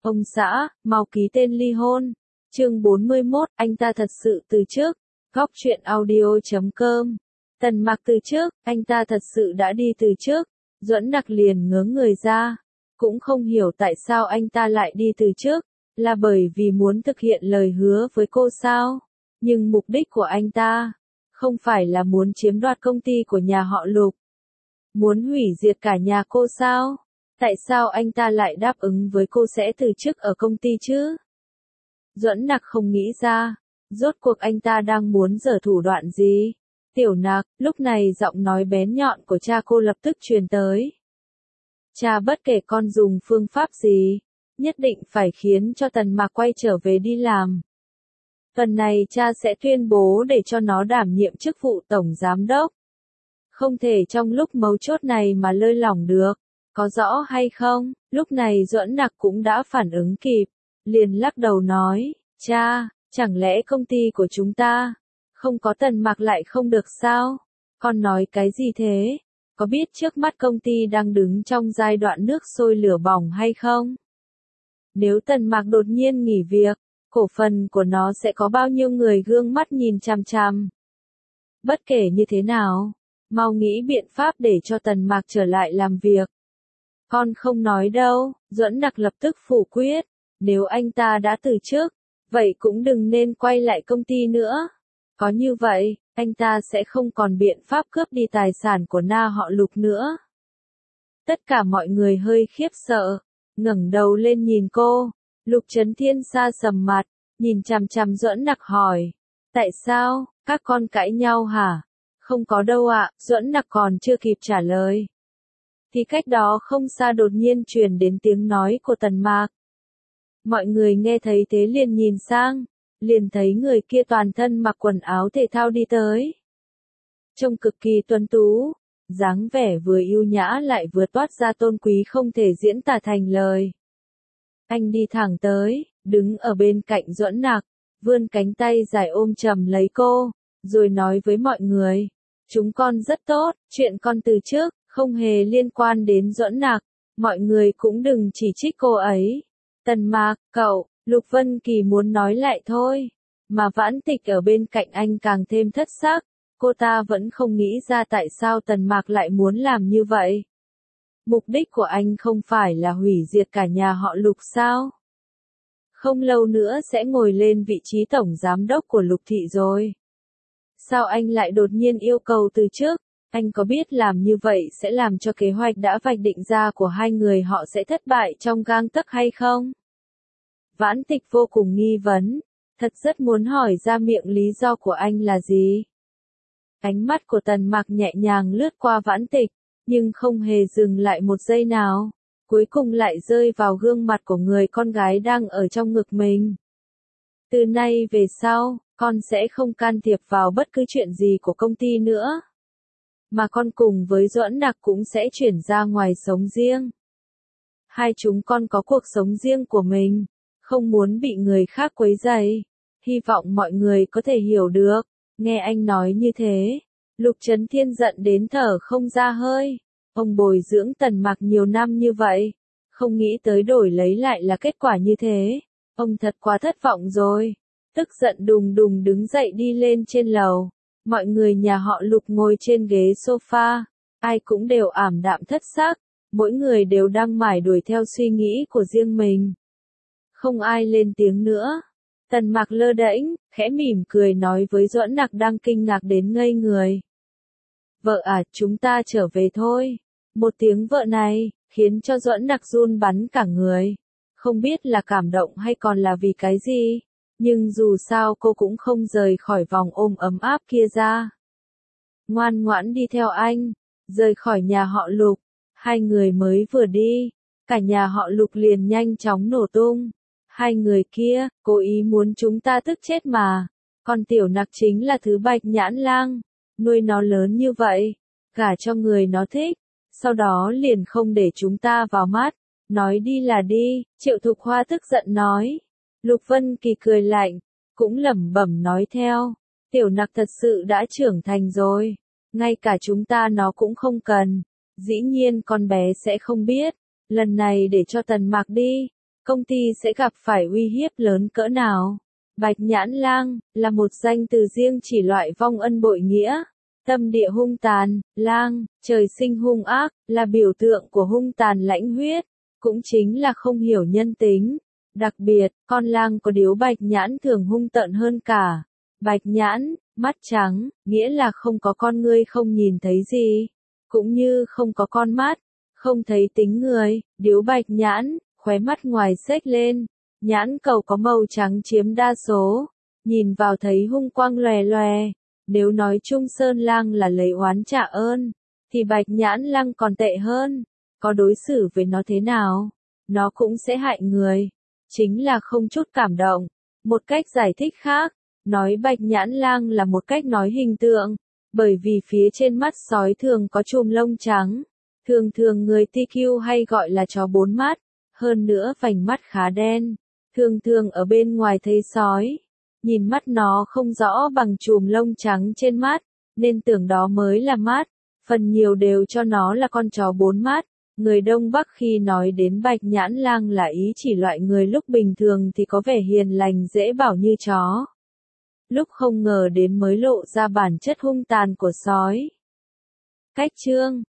Ông xã, mau ký tên ly hôn. Chương 41, anh ta thật sự từ chức. Góc truyện audio.com. Tần Mạc từ chức, anh ta thật sự đã đi từ chức. Duẫn Nặc liền ngớ người ra. Cũng không hiểu tại sao anh ta lại đi từ chức. Là bởi vì muốn thực hiện lời hứa với cô sao? Nhưng mục đích của anh ta không phải là muốn chiếm đoạt công ty của nhà họ Lục. Muốn hủy diệt cả nhà cô sao? Tại sao anh ta lại đáp ứng với cô sẽ từ chức ở công ty chứ? Duẫn Nặc không nghĩ ra, rốt cuộc anh ta đang muốn giở thủ đoạn gì? Tiểu Nặc, lúc này giọng nói bén nhọn của cha cô lập tức truyền tới. Cha bất kể con dùng phương pháp gì, nhất định phải khiến cho Tần Mạc quay trở về đi làm. Tuần này cha sẽ tuyên bố để cho nó đảm nhiệm chức vụ tổng giám đốc. Không thể trong lúc mấu chốt này mà lơi lỏng được, có rõ hay không? Lúc này Duẫn Nặc cũng đã phản ứng kịp, liền lắc đầu nói, cha, chẳng lẽ công ty của chúng ta không có Tần Mạc lại không được sao? Con nói cái gì thế? Có biết trước mắt công ty đang đứng trong giai đoạn nước sôi lửa bỏng hay không? Nếu Tần Mạc đột nhiên nghỉ việc, cổ phần của nó sẽ có bao nhiêu người gương mắt nhìn chằm chằm? Bất kể như thế nào, mau nghĩ biện pháp để cho Tần Mạc trở lại làm việc. Con không nói đâu, Duẫn Nặc lập tức phủ quyết, nếu anh ta đã từ chức, vậy cũng đừng nên quay lại công ty nữa. Có như vậy, anh ta sẽ không còn biện pháp cướp đi tài sản của Na họ Lục nữa. Tất cả mọi người hơi khiếp sợ, ngẩng đầu lên nhìn cô. Lục Chấn Thiên xa sầm mặt, nhìn chằm chằm Duẫn Nặc hỏi, tại sao, các con cãi nhau hả? Không có đâu ạ, Duẫn Nặc còn chưa kịp trả lời. Thì cách đó không xa đột nhiên truyền đến tiếng nói của Tần Mạc. Mọi người nghe thấy thế liền nhìn sang, liền thấy người kia toàn thân mặc quần áo thể thao đi tới. Trông cực kỳ tuấn tú, dáng vẻ vừa yêu nhã lại vừa toát ra tôn quý không thể diễn tả thành lời. Anh đi thẳng tới, đứng ở bên cạnh Duẫn Nặc, vươn cánh tay dài ôm chầm lấy cô, rồi nói với mọi người, chúng con rất tốt, chuyện con từ trước, không hề liên quan đến Duẫn Nặc, mọi người cũng đừng chỉ trích cô ấy. Tần Mạc, cậu, Lục Vân Kỳ muốn nói lại thôi, mà Vãn Tịch ở bên cạnh anh càng thêm thất sắc, cô ta vẫn không nghĩ ra tại sao Tần Mạc lại muốn làm như vậy. Mục đích của anh không phải là hủy diệt cả nhà họ Lục sao? Không lâu nữa sẽ ngồi lên vị trí tổng giám đốc của Lục thị rồi. Sao anh lại đột nhiên yêu cầu từ chức? Anh có biết làm như vậy sẽ làm cho kế hoạch đã vạch định ra của hai người họ sẽ thất bại trong gang tấc hay không? Vãn Tịch vô cùng nghi vấn, thật rất muốn hỏi ra miệng lý do của anh là gì. Ánh mắt của Tần Mạc nhẹ nhàng lướt qua Vãn Tịch, nhưng không hề dừng lại một giây nào, cuối cùng lại rơi vào gương mặt của người con gái đang ở trong ngực mình. Từ nay về sau, con sẽ không can thiệp vào bất cứ chuyện gì của công ty nữa. Mà con cùng với Duẫn Nặc cũng sẽ chuyển ra ngoài sống riêng. Hai chúng con có cuộc sống riêng của mình, không muốn bị người khác quấy rầy. Hy vọng mọi người có thể hiểu được. Nghe anh nói như thế, Lục Chấn Thiên giận đến thở không ra hơi. Ông bồi dưỡng Tần Mạc nhiều năm như vậy, không nghĩ tới đổi lấy lại là kết quả như thế. Ông thật quá thất vọng rồi. Tức giận đùng đùng đứng dậy đi lên trên lầu. Mọi người nhà họ Lục ngồi trên ghế sofa, ai cũng đều ảm đạm thất sắc, mỗi người đều đang mải đuổi theo suy nghĩ của riêng mình. Không ai lên tiếng nữa. Tần Mạc lơ đễnh, khẽ mỉm cười nói với Duẫn Nặc đang kinh ngạc đến ngây người. Vợ à, chúng ta trở về thôi. Một tiếng vợ này, khiến cho Duẫn Nặc run bắn cả người. Không biết là cảm động hay còn là vì cái gì, nhưng dù sao cô cũng không rời khỏi vòng ôm ấm áp kia ra. Ngoan ngoãn đi theo anh, rời khỏi nhà họ Lục. Hai người mới vừa đi, cả nhà họ Lục liền nhanh chóng nổ tung. Hai người kia, cố ý muốn chúng ta tức chết mà. Còn Tiểu Nặc chính là thứ Bạch Nhãn Lang, nuôi nó lớn như vậy, gả cho người nó thích, sau đó liền không để chúng ta vào mắt, nói đi là đi. Triệu Thục Hoa tức giận nói. Lục Vân Kỳ cười lạnh, cũng lẩm bẩm nói theo, Tiểu Nặc thật sự đã trưởng thành rồi, ngay cả chúng ta nó cũng không cần, dĩ nhiên con bé sẽ không biết, lần này để cho Tần Mạc đi, công ty sẽ gặp phải uy hiếp lớn cỡ nào. Bạch Nhãn Lang là một danh từ riêng chỉ loại vong ân bội nghĩa. Tâm địa hung tàn, lang, trời sinh hung ác, là biểu tượng của hung tàn lãnh huyết, cũng chính là không hiểu nhân tính. Đặc biệt, con lang có điếu bạch nhãn thường hung tợn hơn cả. Bạch nhãn, mắt trắng, nghĩa là không có con ngươi không nhìn thấy gì, cũng như không có con mắt, không thấy tính người. Điếu bạch nhãn, khóe mắt ngoài xếch lên, nhãn cầu có màu trắng chiếm đa số, nhìn vào thấy hung quang lòe lòe. Nếu nói Trung Sơn Lang là lấy oán trả ơn, thì Bạch Nhãn Lang còn tệ hơn. Có đối xử với nó thế nào, nó cũng sẽ hại người. Chính là không chút cảm động. Một cách giải thích khác, nói Bạch Nhãn Lang là một cách nói hình tượng, bởi vì phía trên mắt sói thường có chùm lông trắng. Thường thường người TQ hay gọi là chó bốn mắt, hơn nữa vành mắt khá đen. Thường thường ở bên ngoài thấy sói, nhìn mắt nó không rõ bằng chùm lông trắng trên mắt, nên tưởng đó mới là mắt, phần nhiều đều cho nó là con chó bốn mắt. Người Đông Bắc khi nói đến Bạch Nhãn Lang là ý chỉ loại người lúc bình thường thì có vẻ hiền lành dễ bảo như chó. Lúc không ngờ đến mới lộ ra bản chất hung tàn của sói. Cách chương